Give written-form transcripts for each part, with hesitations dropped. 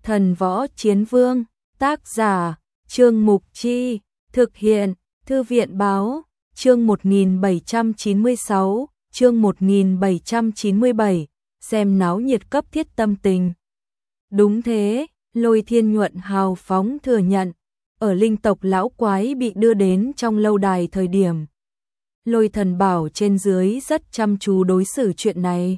Thần võ chiến vương, tác giả, Trương Mục Chi, thực hiện, Thư viện báo, chương 1796, chương 1797, xem náo nhiệt cấp thiết tâm tình. Đúng thế, Lôi Thiên Nhuận hào phóng thừa nhận, ở linh tộc lão quái bị đưa đến trong lâu đài thời điểm. Lôi Thần Bảo trên dưới rất chăm chú đối xử chuyện này.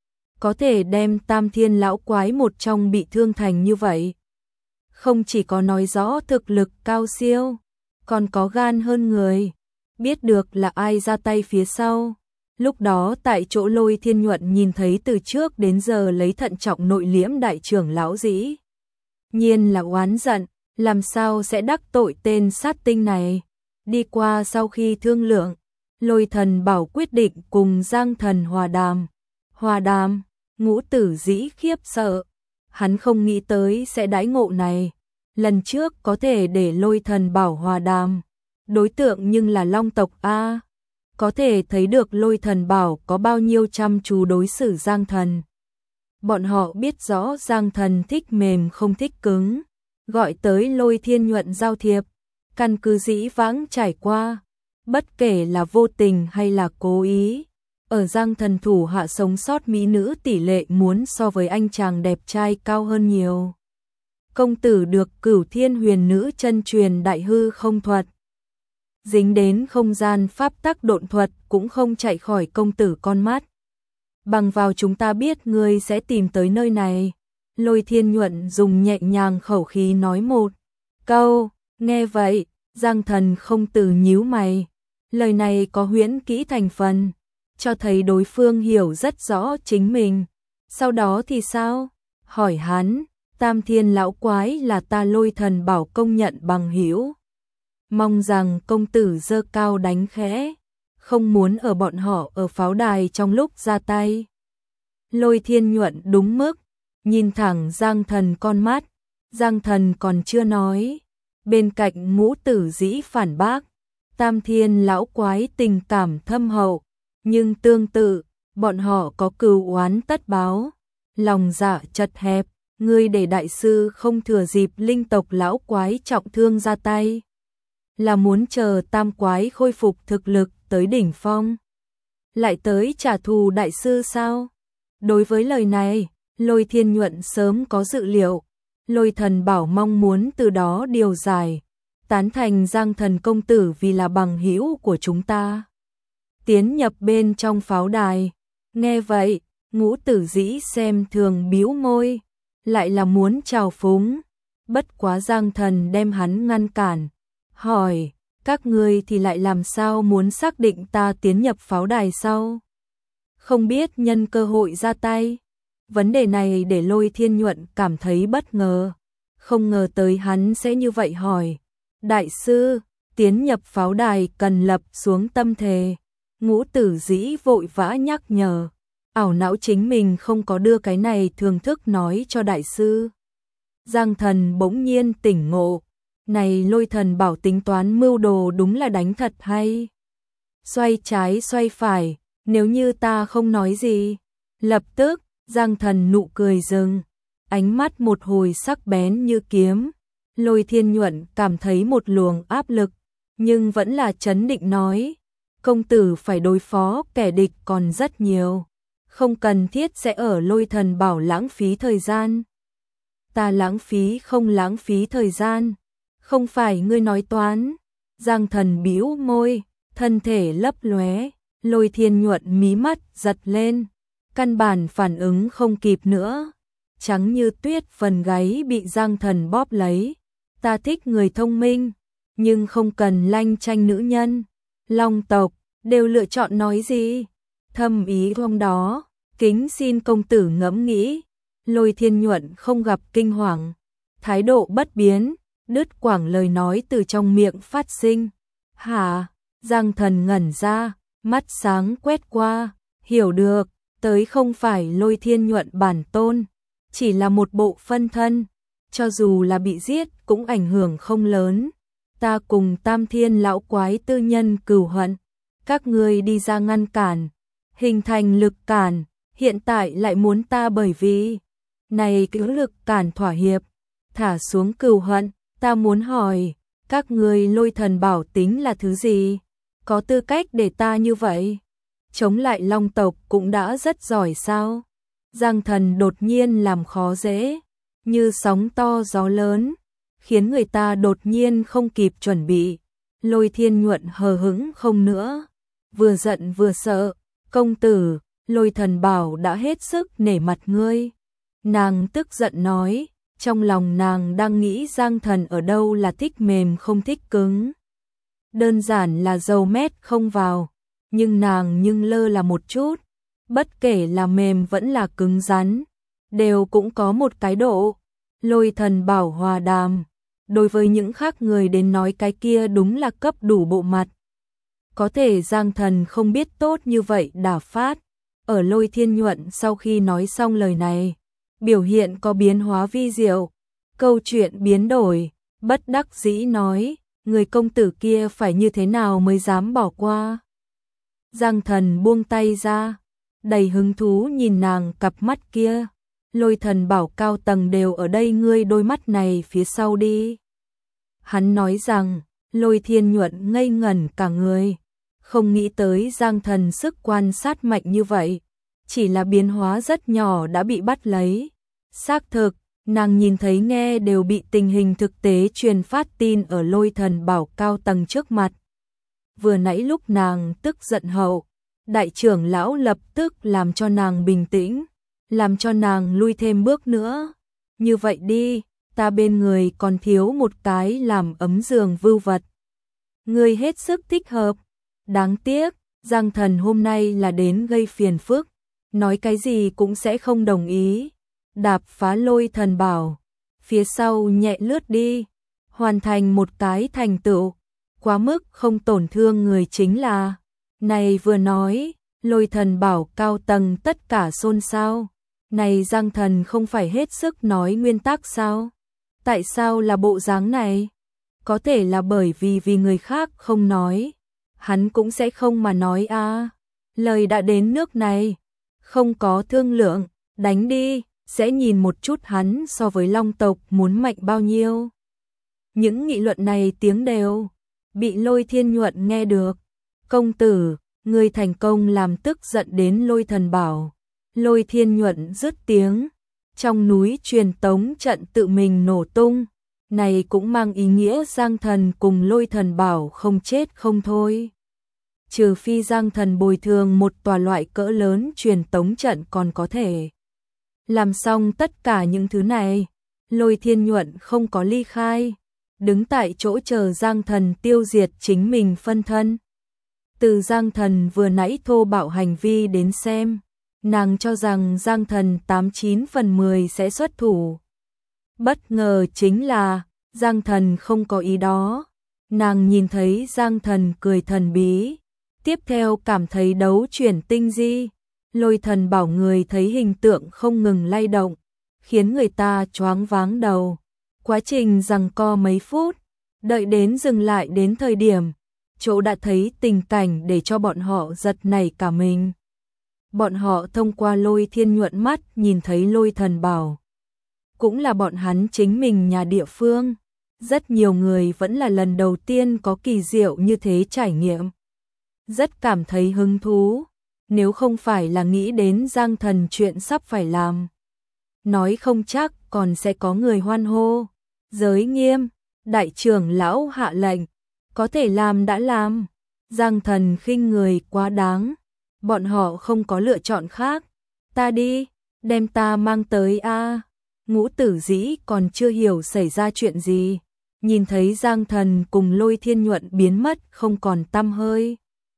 Có thể đem Tam Thiên lão quái một trong bị thương thành như vậy. Không chỉ có nói rõ thực lực cao siêu, còn có gan hơn người. Biết được là ai ra tay phía sau. Lúc đó tại chỗ Lôi Thiên Nhuận nhìn thấy từ trước đến giờ lấy thận trọng nội liễm đại trưởng lão dĩ. Nhiên là oán giận, làm sao sẽ đắc tội tên sát tinh này. Đi qua sau khi thương lượng, Lôi Thần Bảo quyết định cùng Giang Thần hòa đàm. Hòa đàm, Ngũ Tử Dĩ khiếp sợ. Hắn không nghĩ tới sẽ đãi ngộ này. Lần trước có thể để Lôi Thần Bảo hòa đàm. Đối tượng nhưng là Long tộc A. Có thể thấy được Lôi Thần Bảo có bao nhiêu chăm chú đối xử Giang Thần. Bọn họ biết rõ Giang Thần thích mềm không thích cứng. Gọi tới Lôi Thiên Nhuận giao thiệp. Căn cứ dĩ vãng trải qua. Bất kể là vô tình hay là cố ý. Ở Giang Thần thủ hạ sống sót mỹ nữ tỷ lệ muốn so với anh chàng đẹp trai cao hơn nhiều. Công tử được Cửu Thiên Huyền Nữ chân truyền đại hư không thuật. Dính đến không gian pháp tắc độn thuật cũng không chạy khỏi công tử con mắt. Bằng vào chúng ta biết ngươi sẽ tìm tới nơi này. Lôi Thiên Nhuận dùng nhẹ nhàng khẩu khí nói một câu. Nghe vậy, Giang Thần không từ nhíu mày. Lời này có huyễn kỹ thành phần, cho thấy đối phương hiểu rất rõ chính mình. Sau đó thì sao? Hỏi hắn, Tam Thiên lão quái là ta Lôi Thần Bảo công nhận bằng hữu. Mong rằng công tử giơ cao đánh khẽ, không muốn ở bọn họ ở pháo đài trong lúc ra tay. Lôi Thiên Nhuận đúng mức, nhìn thẳng Giang Thần con mắt. Giang Thần còn chưa nói. Bên cạnh Ngũ Tử Dĩ phản bác. Tam Thiên lão quái tình cảm thâm hậu, nhưng tương tự, bọn họ có cừu oán tất báo. Lòng dạ chật hẹp, ngươi để đại sư không thừa dịp linh tộc lão quái trọng thương ra tay. Là muốn chờ tam quái khôi phục thực lực tới đỉnh phong. Lại tới trả thù đại sư sao? Đối với lời này, Lôi Thiên Nhuận sớm có dự liệu. Lôi Thần Bảo mong muốn từ đó điều giải. Tán thành Giang Thần công tử vì là bằng hữu của chúng ta. Tiến nhập bên trong pháo đài. Nghe vậy, Ngũ Tử Dĩ xem thường bĩu môi. Lại là muốn chào phúng. Bất quá Giang Thần đem hắn ngăn cản. Hỏi, các ngươi thì lại làm sao muốn xác định ta tiến nhập pháo đài sau? Không biết nhân cơ hội ra tay. Vấn đề này để Lôi Thiên Nhuận cảm thấy bất ngờ. Không ngờ tới hắn sẽ như vậy hỏi. Đại sư, tiến nhập pháo đài cần lập xuống tâm thề. Ngũ Tử Dĩ vội vã nhắc nhở. Ảo não chính mình không có đưa cái này thường thức nói cho đại sư. Giang Thần bỗng nhiên tỉnh ngộ. Này Lôi Thần Bảo tính toán mưu đồ đúng là đánh thật hay. Xoay trái xoay phải, nếu như ta không nói gì. Lập tức, Giang Thần nụ cười dừng. Ánh mắt một hồi sắc bén như kiếm. Lôi Thiên Nhuận cảm thấy một luồng áp lực, nhưng vẫn là trấn định nói. Công tử phải đối phó kẻ địch còn rất nhiều. Không cần thiết sẽ ở Lôi Thần Bảo lãng phí thời gian. Ta lãng phí không lãng phí thời gian. Không phải ngươi nói toán. Giang Thần bĩu môi, thân thể lấp lóe. Lôi Thiên Nhuận mí mắt giật lên. Căn bản phản ứng không kịp nữa. Trắng như tuyết phần gáy bị Giang Thần bóp lấy. Ta thích người thông minh, nhưng không cần lanh chanh nữ nhân. Long tộc, đều lựa chọn nói gì? Thâm ý trong đó, kính xin công tử ngẫm nghĩ. Lôi Thiên Nhuận không gặp kinh hoàng. Thái độ bất biến, đứt quãng lời nói từ trong miệng phát sinh. Hả? Giang Thần ngẩn ra, mắt sáng quét qua. Hiểu được, tới không phải Lôi Thiên Nhuận bản tôn. Chỉ là một bộ phân thân. Cho dù là bị giết cũng ảnh hưởng không lớn. Ta cùng Tam Thiên lão quái tư nhân cừu hận. Các ngươi đi ra ngăn cản. Hình thành lực cản. Hiện tại lại muốn ta bởi vì này cứ lực cản thỏa hiệp. thả xuống cừu hận, ta muốn hỏi, các ngươi Lôi Thần Bảo tính là thứ gì? Có tư cách để ta như vậy? Chống lại Long tộc cũng đã rất giỏi sao? Giang Thần đột nhiên làm khó dễ, như sóng to gió lớn, khiến người ta đột nhiên không kịp chuẩn bị. Lôi Thiên Nhuận hờ hững không nữa, vừa giận vừa sợ, công tử, Lôi Thần Bảo đã hết sức nể mặt ngươi. Nàng tức giận nói, trong lòng nàng đang nghĩ Giang Thần ở đâu là thích mềm không thích cứng. Đơn giản là dầu mét không vào, nhưng nàng lơ là một chút, bất kể là mềm vẫn là cứng rắn, đều cũng có một cái độ. Lôi Thần Bảo hòa đàm, đối với những khác người đến nói cái kia đúng là cấp đủ bộ mặt. Có thể Giang Thần không biết tốt như vậy đả phát, ở Lôi Thiên Nhuận sau khi nói xong lời này, biểu hiện có biến hóa vi diệu, câu chuyện biến đổi, bất đắc dĩ nói, người công tử kia phải như thế nào mới dám bỏ qua. Giang Thần buông tay ra, đầy hứng thú nhìn nàng cặp mắt kia. Lôi Thần Bảo cao tầng đều ở đây, ngươi đôi mắt này phía sau đi. Hắn nói rằng, Lôi Thiên Nhuận ngây ngẩn cả người, không nghĩ tới Giang Thần sức quan sát mạnh như vậy, chỉ là biến hóa rất nhỏ đã bị bắt lấy. Xác thực, nàng nhìn thấy nghe đều bị tình hình thực tế truyền phát tin ở Lôi Thần Bảo cao tầng trước mặt. Vừa nãy lúc nàng tức giận hậu, đại trưởng lão lập tức làm cho nàng bình tĩnh, làm cho nàng lui thêm bước nữa. Như vậy đi, ta bên người còn thiếu một cái làm ấm giường vưu vật. Ngươi hết sức thích hợp. Đáng tiếc, Giang Thần hôm nay là đến gây phiền phức, nói cái gì cũng sẽ không đồng ý. Đạp phá Lôi Thần Bảo, phía sau nhẹ lướt đi, hoàn thành một cái thành tựu, quá mức không tổn thương người chính là. Này vừa nói, Lôi Thần Bảo cao tầng tất cả xôn xao. Này Giang Thần không phải hết sức nói nguyên tắc sao? Tại sao là bộ dáng này? Có thể là bởi vì người khác không nói, hắn cũng sẽ không mà nói à. Lời đã đến nước này, không có thương lượng, đánh đi, sẽ nhìn một chút hắn so với Long tộc muốn mạnh bao nhiêu. Những nghị luận này tiếng đều, bị Lôi Thiên Nhuận nghe được. Công tử, ngươi thành công làm tức giận đến Lôi Thần Bảo. Lôi Thiên Nhuận dứt tiếng, trong núi truyền tống trận tự mình nổ tung, này cũng mang ý nghĩa Giang Thần cùng Lôi Thần Bảo không chết không thôi. Trừ phi Giang Thần bồi thường một tòa loại cỡ lớn truyền tống trận còn có thể. Làm xong tất cả những thứ này, Lôi Thiên Nhuận không có ly khai, đứng tại chỗ chờ Giang Thần tiêu diệt chính mình phân thân. Từ Giang Thần vừa nãy thô bạo hành vi đến xem, nàng cho rằng Giang Thần 89 phần 10 sẽ xuất thủ. Bất ngờ chính là, Giang Thần không có ý đó. Nàng nhìn thấy Giang Thần cười thần bí, tiếp theo cảm thấy đấu chuyển tinh di. Lôi Thần Bảo người thấy hình tượng không ngừng lay động, khiến người ta choáng váng đầu. Quá trình giằng co mấy phút, đợi đến dừng lại đến thời điểm, chỗ đã thấy tình cảnh để cho bọn họ giật nảy cả mình. Bọn họ thông qua Lôi Thiên Nhuận mắt nhìn thấy Lôi Thần Bảo. Cũng là bọn hắn chính mình nhà địa phương. Rất nhiều người vẫn là lần đầu tiên có kỳ diệu như thế trải nghiệm. Rất cảm thấy hứng thú, nếu không phải là nghĩ đến Giang Thần chuyện sắp phải làm. Nói không chắc còn sẽ có người hoan hô. Giới nghiêm, đại trưởng lão hạ lệnh, có thể làm đã làm. Giang Thần khinh người quá đáng, bọn họ không có lựa chọn khác. Ta đi, đem ta mang tới a. Ngũ Tử Dĩ còn chưa hiểu xảy ra chuyện gì, nhìn thấy Giang Thần cùng Lôi Thiên Nhuận biến mất không còn tăm hơi.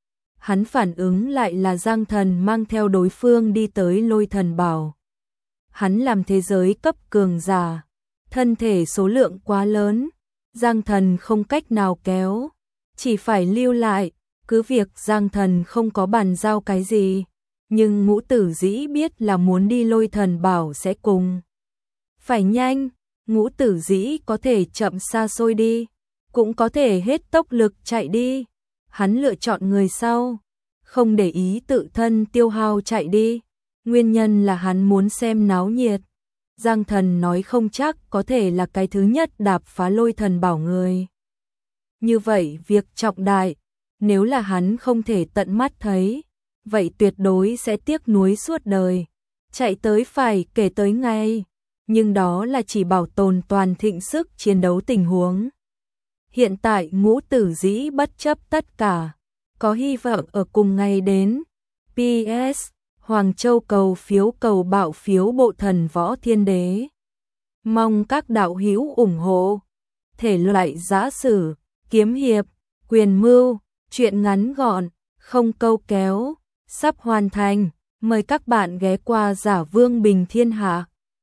Hắn phản ứng lại là Giang Thần mang theo đối phương đi tới Lôi Thần Bảo. Hắn làm thế giới cấp cường giả, thân thể số lượng quá lớn, Giang Thần không cách nào kéo, chỉ phải lưu lại, cứ việc Giang Thần không có bàn giao cái gì, nhưng Ngũ Tử Dĩ biết là muốn đi Lôi Thần Bảo sẽ cùng. Phải nhanh, Ngũ Tử Dĩ có thể chậm xa xôi đi, cũng có thể hết tốc lực chạy đi. Hắn lựa chọn người sau, không để ý tự thân tiêu hao chạy đi. Nguyên nhân là hắn muốn xem náo nhiệt. Giang Thần nói không chắc có thể là cái thứ nhất đạp phá Lôi Thần Bảo người. Như vậy việc trọng đại, nếu là hắn không thể tận mắt thấy, vậy tuyệt đối sẽ tiếc nuối suốt đời. Chạy tới phải kể tới ngay, nhưng đó là chỉ bảo tồn toàn thịnh sức chiến đấu tình huống. Hiện tại Ngũ Tử Dĩ bất chấp tất cả, có hy vọng ở cùng ngày đến. PS, Hoàng Châu cầu bạo phiếu bộ thần võ thiên đế. Mong các đạo hữu ủng hộ. Thể loại giã sử, kiếm hiệp, quyền mưu, truyện ngắn gọn, không câu kéo, sắp hoàn thành. Mời các bạn ghé qua Giả Vương Bình Thiên Hạ.